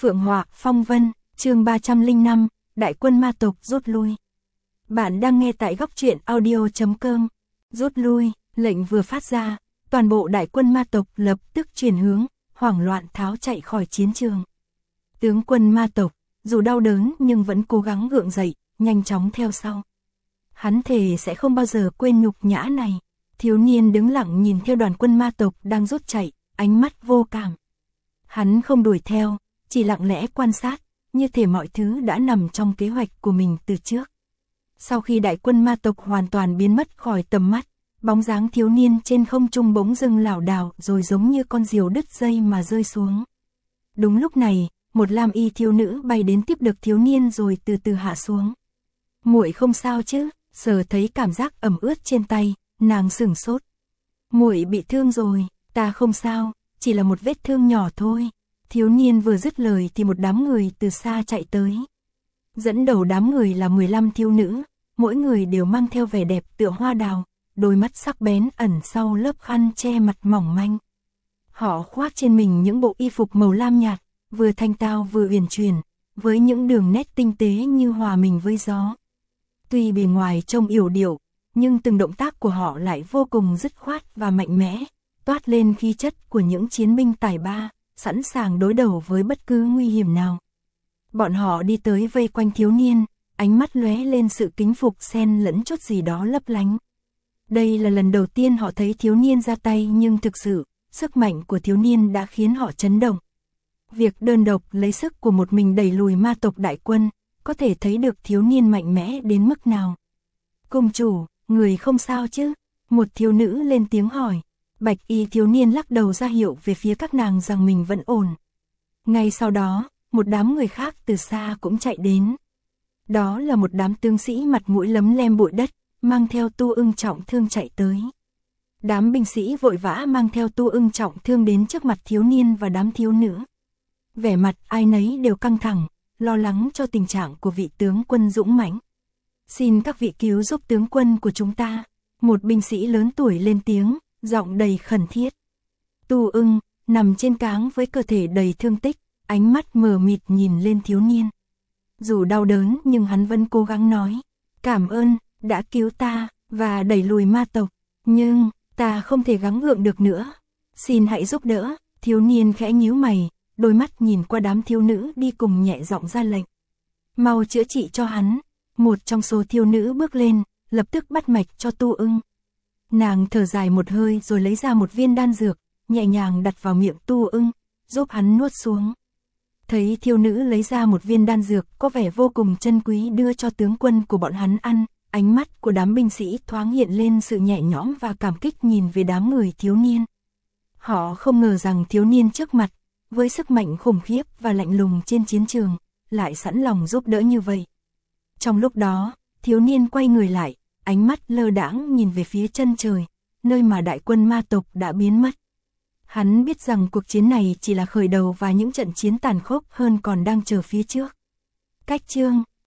Phượng Họa Phong Vân, chương 305, Đại quân ma tộc rút lui. Bạn đang nghe tại góc truyện audio.com. Rút lui, lệnh vừa phát ra, toàn bộ đại quân ma tộc lập tức chuyển hướng, hoảng loạn tháo chạy khỏi chiến trường. Tướng quân ma tộc, dù đau đớn nhưng vẫn cố gắng gượng dậy, nhanh chóng theo sau. Hắn thề sẽ không bao giờ quên nhục nhã này. Thiếu niên đứng lặng nhìn theo đoàn quân ma tộc đang rút chạy, ánh mắt vô cảm. Hắn không đuổi theo, chỉ lặng lẽ quan sát, như thể mọi thứ đã nằm trong kế hoạch của mình từ trước. Sau khi đại quân ma tộc hoàn toàn biến mất khỏi tầm mắt, bóng dáng thiếu niên trên không trung bỗng dưng lảo đảo rồi giống như con diều đứt dây mà rơi xuống. Đúng lúc này, một lam y thiếu nữ bay đến tiếp được thiếu niên rồi từ từ hạ xuống. Muội không sao chứ? Sờ thấy cảm giác ẩm ướt trên tay, nàng sửng sốt. Muội bị thương rồi, ta không sao, chỉ là một vết thương nhỏ thôi. Thiếu niên vừa dứt lời thì một đám người từ xa chạy tới. Dẫn đầu đám người là 15 thiếu nữ, mỗi người đều mang theo vẻ đẹp tựa hoa đào, đôi mắt sắc bén ẩn sau lớp khăn che mặt mỏng manh. Họ khoác trên mình những bộ y phục màu lam nhạt, vừa thanh tao vừa uyển chuyển, với những đường nét tinh tế như hòa mình với gió. Tuy bề ngoài trông yểu điệu, nhưng từng động tác của họ lại vô cùng dứt khoát và mạnh mẽ, toát lên khí chất của những chiến binh tài ba, sẵn sàng đối đầu với bất cứ nguy hiểm nào. Bọn họ đi tới vây quanh thiếu niên, ánh mắt lóe lên sự kính phục xen lẫn chút gì đó lấp lánh. Đây là lần đầu tiên họ thấy thiếu niên ra tay, nhưng thực sự, sức mạnh của thiếu niên đã khiến họ chấn động. Việc đơn độc lấy sức của một mình đẩy lùi ma tộc đại quân, có thể thấy được thiếu niên mạnh mẽ đến mức nào. Công chủ, người không sao chứ? Một thiếu nữ lên tiếng hỏi. Bạch y thiếu niên lắc đầu ra hiệu về phía các nàng rằng mình vẫn ổn. Ngay sau đó, một đám người khác từ xa cũng chạy đến. Đó là một đám tướng sĩ mặt mũi lấm lem bụi đất, mang theo tu ưng trọng thương chạy tới. Đám binh sĩ vội vã mang theo tu ưng trọng thương đến trước mặt thiếu niên và đám thiếu nữ. Vẻ mặt ai nấy đều căng thẳng, lo lắng cho tình trạng của vị tướng quân dũng mãnh. Xin các vị cứu giúp tướng quân của chúng ta. Một binh sĩ lớn tuổi lên tiếng, giọng đầy khẩn thiết. Tu ưng, nằm trên cáng với cơ thể đầy thương tích, ánh mắt mờ mịt nhìn lên thiếu niên. Dù đau đớn nhưng hắn vẫn cố gắng nói, cảm ơn, đã cứu ta, và đẩy lùi ma tộc, nhưng, ta không thể gắng gượng được nữa. Xin hãy giúp đỡ. Thiếu niên khẽ nhíu mày, đôi mắt nhìn qua đám thiếu nữ đi cùng nhẹ giọng ra lệnh. Mau chữa trị cho hắn. Một trong số thiếu nữ bước lên, lập tức bắt mạch cho tu ưng. Nàng thở dài một hơi rồi lấy ra một viên đan dược, nhẹ nhàng đặt vào miệng tu ưng, giúp hắn nuốt xuống. Thấy thiếu nữ lấy ra một viên đan dược có vẻ vô cùng chân quý đưa cho tướng quân của bọn hắn ăn, ánh mắt của đám binh sĩ thoáng hiện lên sự nhẹ nhõm và cảm kích nhìn về đám người thiếu niên. Họ không ngờ rằng thiếu niên trước mặt, với sức mạnh khủng khiếp và lạnh lùng trên chiến trường, lại sẵn lòng giúp đỡ như vậy. Trong lúc đó, thiếu niên quay người lại, ánh mắt lơ đãng nhìn về phía chân trời, nơi mà đại quân ma tộc đã biến mất. Hắn biết rằng cuộc chiến này chỉ là khởi đầu và những trận chiến tàn khốc hơn còn đang chờ phía trước. Cách chương